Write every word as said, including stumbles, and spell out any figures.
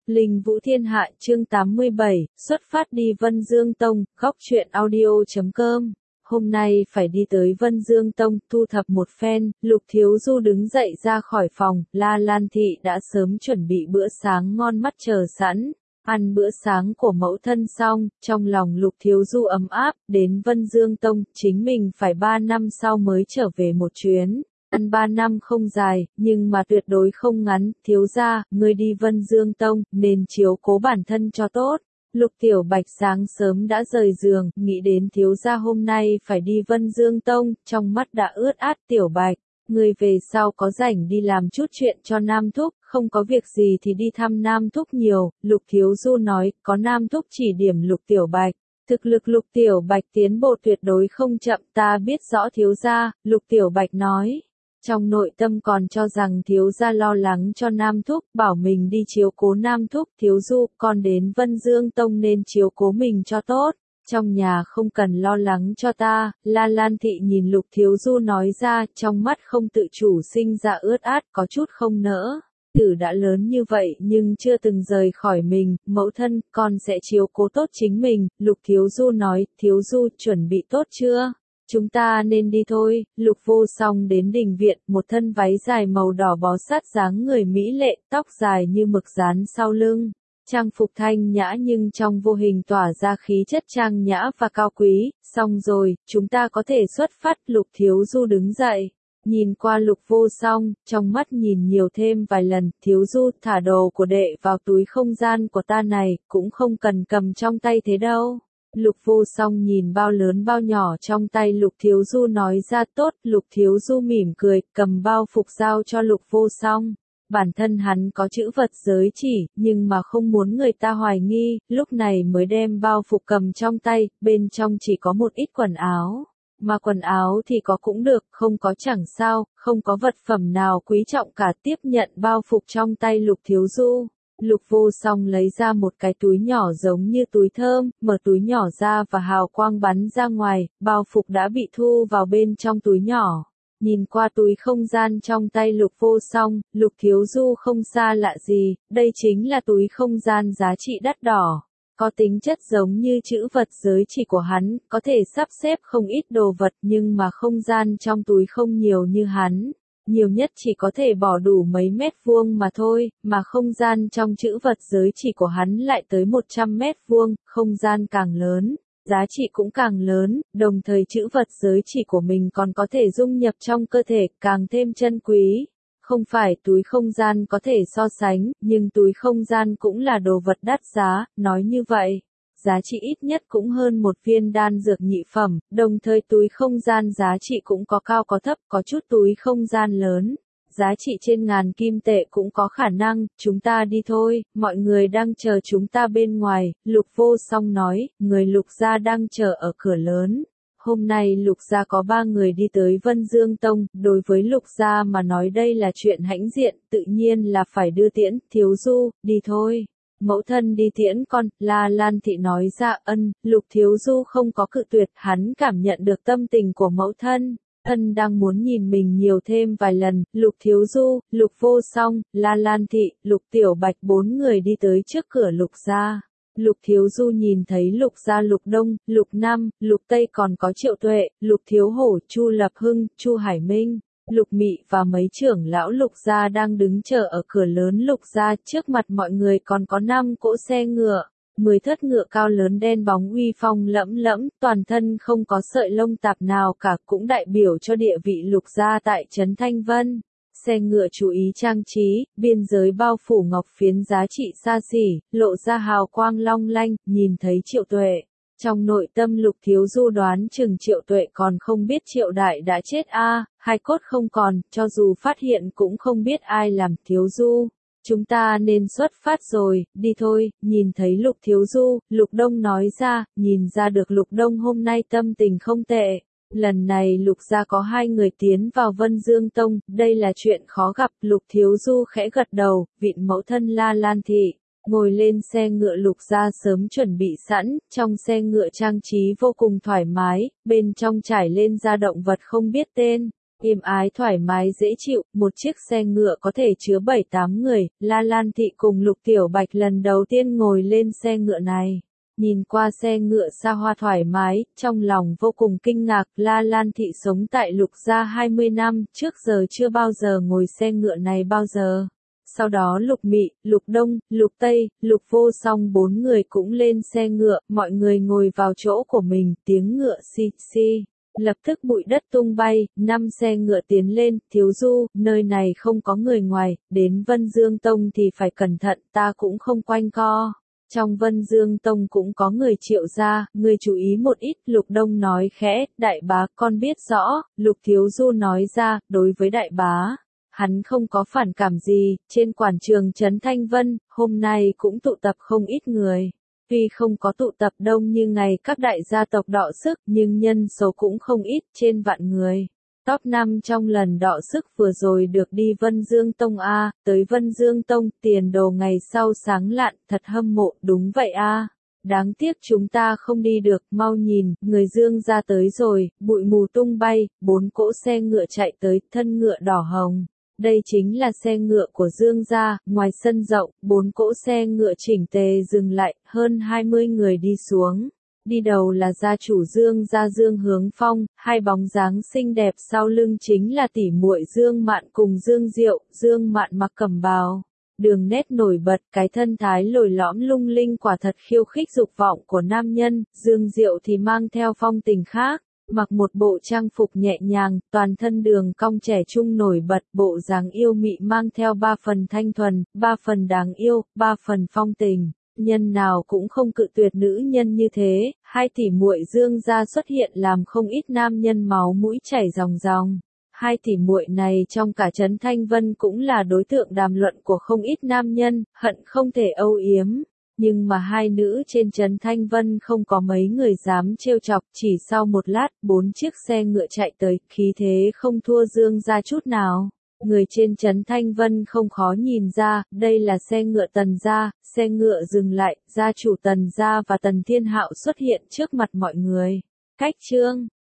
Linh Vũ Thiên Hạ chương tám mươi bảy, xuất phát đi Vân Dương Tông, góc truyện audio chấm com. Hôm nay phải đi tới Vân Dương Tông, thu thập một phen, Lục Thiếu Du đứng dậy ra khỏi phòng, La Lan Thị đã sớm chuẩn bị bữa sáng ngon mắt chờ sẵn. Ăn bữa sáng của mẫu thân xong, trong lòng Lục Thiếu Du ấm áp, đến Vân Dương Tông, chính mình phải ba năm sau mới trở về một chuyến. Ăn ba năm không dài, nhưng mà tuyệt đối không ngắn, thiếu gia, ngươi đi Vân Dương Tông, nên chiếu cố bản thân cho tốt. Lục Tiểu Bạch sáng sớm đã rời giường, nghĩ đến thiếu gia hôm nay phải đi Vân Dương Tông, trong mắt đã ướt át. Tiểu Bạch, ngươi về sau có rảnh đi làm chút chuyện cho Nam Thúc, không có việc gì thì đi thăm Nam Thúc nhiều. Lục Thiếu Du nói, có Nam Thúc chỉ điểm Lục Tiểu Bạch. Thực lực Lục Tiểu Bạch tiến bộ tuyệt đối không chậm, ta biết rõ thiếu gia, Lục Tiểu Bạch nói. Trong nội tâm còn cho rằng thiếu gia lo lắng cho Nam Thúc, bảo mình đi chiếu cố Nam Thúc. Thiếu Du, con đến Vân Dương Tông nên chiếu cố mình cho tốt. Trong nhà không cần lo lắng cho ta. La Lan Thị nhìn Lục Thiếu Du nói ra, trong mắt không tự chủ sinh ra ướt át, có chút không nỡ. Tử đã lớn như vậy nhưng chưa từng rời khỏi mình, mẫu thân, con sẽ chiếu cố tốt chính mình. Lục Thiếu Du nói, Thiếu Du, chuẩn bị tốt chưa? Chúng ta nên đi thôi. Lục Vô Song đến đình viện, một thân váy dài màu đỏ bó sát dáng người mỹ lệ, tóc dài như mực dán sau lưng. Trang phục thanh nhã nhưng trong vô hình tỏa ra khí chất trang nhã và cao quý. Xong rồi, chúng ta có thể xuất phát. Lục Thiếu Du đứng dậy, nhìn qua Lục Vô Song, trong mắt nhìn nhiều thêm vài lần. Thiếu Du, thả đồ của đệ vào túi không gian của ta này, cũng không cần cầm trong tay thế đâu. Lục Vô Song nhìn bao lớn bao nhỏ trong tay Lục Thiếu Du nói ra. Tốt. Lục Thiếu Du mỉm cười, cầm bao phục giao cho Lục Vô Song. Bản thân hắn có chữ vật giới chỉ, nhưng mà không muốn người ta hoài nghi, lúc này mới đem bao phục cầm trong tay, bên trong chỉ có một ít quần áo. Mà quần áo thì có cũng được, không có chẳng sao, không có vật phẩm nào quý trọng cả. Tiếp nhận bao phục trong tay Lục Thiếu Du. Lục Vô Song lấy ra một cái túi nhỏ giống như túi thơm, mở túi nhỏ ra và hào quang bắn ra ngoài, bao phục đã bị thu vào bên trong túi nhỏ. Nhìn qua túi không gian trong tay Lục Vô Song, Lục Thiếu Du không xa lạ gì, đây chính là túi không gian giá trị đắt đỏ. Có tính chất giống như chữ vật giới chỉ của hắn, có thể sắp xếp không ít đồ vật nhưng mà không gian trong túi không nhiều như hắn. Nhiều nhất chỉ có thể bỏ đủ mấy mét vuông mà thôi, mà không gian trong chữ vật giới chỉ của hắn lại tới một trăm mét vuông, không gian càng lớn, giá trị cũng càng lớn, đồng thời chữ vật giới chỉ của mình còn có thể dung nhập trong cơ thể, càng thêm chân quý. Không phải túi không gian có thể so sánh, nhưng túi không gian cũng là đồ vật đắt giá, nói như vậy. Giá trị ít nhất cũng hơn một viên đan dược nhị phẩm, đồng thời túi không gian giá trị cũng có cao có thấp, có chút túi không gian lớn. Giá trị trên ngàn kim tệ cũng có khả năng. Chúng ta đi thôi, mọi người đang chờ chúng ta bên ngoài. Lục Vô Song nói, người Lục gia đang chờ ở cửa lớn. Hôm nay Lục gia có ba người đi tới Vân Dương Tông, đối với Lục gia mà nói đây là chuyện hãnh diện, tự nhiên là phải đưa tiễn. Thiếu Du, đi thôi. Mẫu thân đi tiễn con. La Lan Thị nói ra. Ân. Lục Thiếu Du không có cự tuyệt, hắn cảm nhận được tâm tình của mẫu thân. Thân đang muốn nhìn mình nhiều thêm vài lần. Lục Thiếu Du, Lục Vô Song, La Lan Thị, Lục Tiểu Bạch bốn người đi tới trước cửa Lục gia. Lục Thiếu Du nhìn thấy Lục gia Lục Đông, Lục Nam, Lục Tây còn có Triệu Tuệ, Lục Thiếu Hổ, Chu Lập Hưng, Chu Hải Minh, Lục Mị và mấy trưởng lão Lục gia đang đứng chờ ở cửa lớn Lục gia. Trước mặt mọi người còn có năm cỗ xe ngựa, mười thất ngựa cao lớn đen bóng uy phong lẫm lẫm, toàn thân không có sợi lông tạp nào cả, cũng đại biểu cho địa vị Lục gia tại trấn Thanh Vân. Xe ngựa chú ý trang trí, biên giới bao phủ ngọc phiến giá trị xa xỉ, lộ ra hào quang long lanh. Nhìn thấy Triệu Tuệ, trong nội tâm Lục Thiếu Du đoán chừng Triệu Tuệ còn không biết Triệu Đại đã chết a, à, hai cốt không còn, cho dù phát hiện cũng không biết ai làm. Thiếu Du, chúng ta nên xuất phát rồi, đi thôi. Nhìn thấy Lục Thiếu Du, Lục Đông nói ra, nhìn ra được Lục Đông hôm nay tâm tình không tệ. Lần này Lục gia có hai người tiến vào Vân Dương Tông, đây là chuyện khó gặp. Lục Thiếu Du khẽ gật đầu, vịn mẫu thân La Lan Thị, ngồi lên xe ngựa Lục gia sớm chuẩn bị sẵn. Trong xe ngựa trang trí vô cùng thoải mái, bên trong trải lên da động vật không biết tên. êm ái thoải mái dễ chịu, một chiếc xe ngựa có thể chứa bảy tám người, La Lan Thị cùng Lục Tiểu Bạch lần đầu tiên ngồi lên xe ngựa này. Nhìn qua xe ngựa xa hoa thoải mái, trong lòng vô cùng kinh ngạc, La Lan Thị sống tại Lục gia hai mươi năm, trước giờ chưa bao giờ ngồi xe ngựa này bao giờ. Sau đó Lục Mị, Lục Đông, Lục Tây, Lục Vô Song bốn người cũng lên xe ngựa, mọi người ngồi vào chỗ của mình, tiếng ngựa xi xi. Lập tức bụi đất tung bay, năm xe ngựa tiến lên, Thiếu Du, nơi này không có người ngoài, đến Vân Dương Tông thì phải cẩn thận, ta cũng không quanh co. Trong Vân Dương Tông cũng có người Triệu gia, người chú ý một ít, Lục Đông nói khẽ, đại bá, con biết rõ, Lục Thiếu Du nói ra, đối với đại bá, hắn không có phản cảm gì, trên quảng trường Trấn Thanh Vân, hôm nay cũng tụ tập không ít người. Tuy không có tụ tập đông như ngày các đại gia tộc đọ sức, nhưng nhân số cũng không ít, trên vạn người. Top năm trong lần đọ sức vừa rồi được đi Vân Dương Tông A, tới Vân Dương Tông, tiền đồ ngày sau sáng lạn, thật hâm mộ, đúng vậy A. Đáng tiếc chúng ta không đi được, mau nhìn, người Dương ra tới rồi, bụi mù tung bay, bốn cỗ xe ngựa chạy tới, thân ngựa đỏ hồng. Đây chính là xe ngựa của Dương gia, ngoài sân rộng, bốn cỗ xe ngựa chỉnh tề dừng lại, hơn hai mươi người đi xuống. Đi đầu là gia chủ Dương gia Dương Hướng Phong, hai bóng dáng xinh đẹp sau lưng chính là tỷ muội Dương Mạn cùng Dương Diệu, Dương Mạn mặc cẩm bào. Đường nét nổi bật, cái thân thái lồi lõm lung linh quả thật khiêu khích dục vọng của nam nhân, Dương Diệu thì mang theo phong tình khác. Mặc một bộ trang phục nhẹ nhàng, toàn thân đường cong trẻ trung nổi bật, bộ dáng yêu mị mang theo ba phần thanh thuần, ba phần đáng yêu, ba phần phong tình. Nhân nào cũng không cự tuyệt nữ nhân như thế, hai tỷ muội Dương gia xuất hiện làm không ít nam nhân máu mũi chảy ròng ròng. Hai tỷ muội này trong cả Trấn Thanh Vân cũng là đối tượng đàm luận của không ít nam nhân, hận không thể âu yếm. Nhưng mà hai nữ trên Trấn Thanh Vân không có mấy người dám trêu chọc, chỉ sau một lát, bốn chiếc xe ngựa chạy tới, khí thế không thua Dương gia chút nào. Người trên Trấn Thanh Vân không khó nhìn ra, đây là xe ngựa Tần gia, xe ngựa dừng lại, gia chủ Tần gia và Tần Thiên Hạo xuất hiện trước mặt mọi người. Cách chương